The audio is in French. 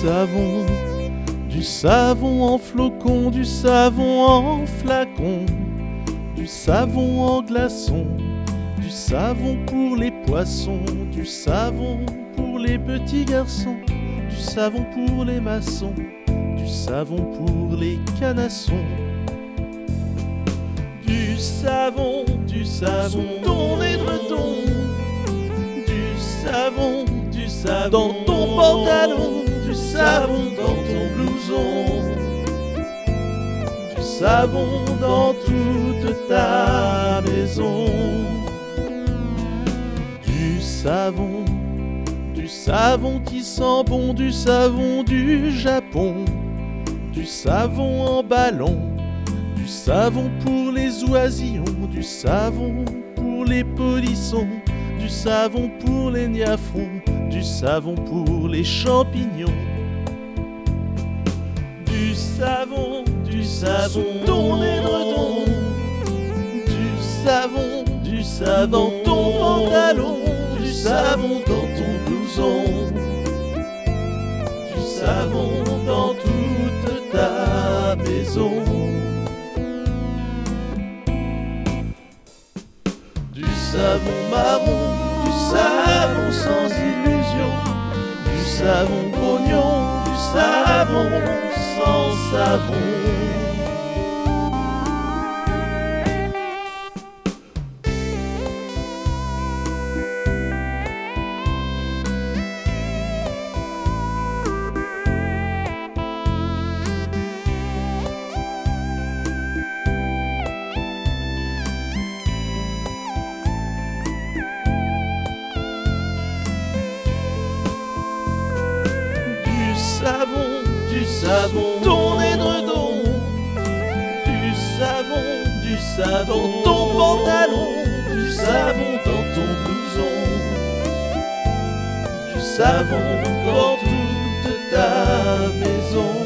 du savon en flocon, du savon en flacon, du savon en glaçon, du savon pour les poissons, du savon pour les petits garçons, du savon pour les maçons, du savon pour les canassons. Du savon dans l'édredon, du savon dans ton pantalon, du savon dans ton blouson, du savon dans toute ta maison. Du savon qui sent bon, du savon du Japon, du savon en ballon, du savon pour les oisillons, du savon pour les polissons, du savon pour les niafrons, du savon pour les champignons. Du savon dans l'édredon, du savon dans ton pantalon, du savon dans ton blouson, du savon dans toute ta maison. Du savon marron, du savon sans illusion, du savon grognon, du savon sans savon. Du savon, ton édredon, du savon dans ton pantalon, du savon dans ton blouson, du savon dans toute ta maison.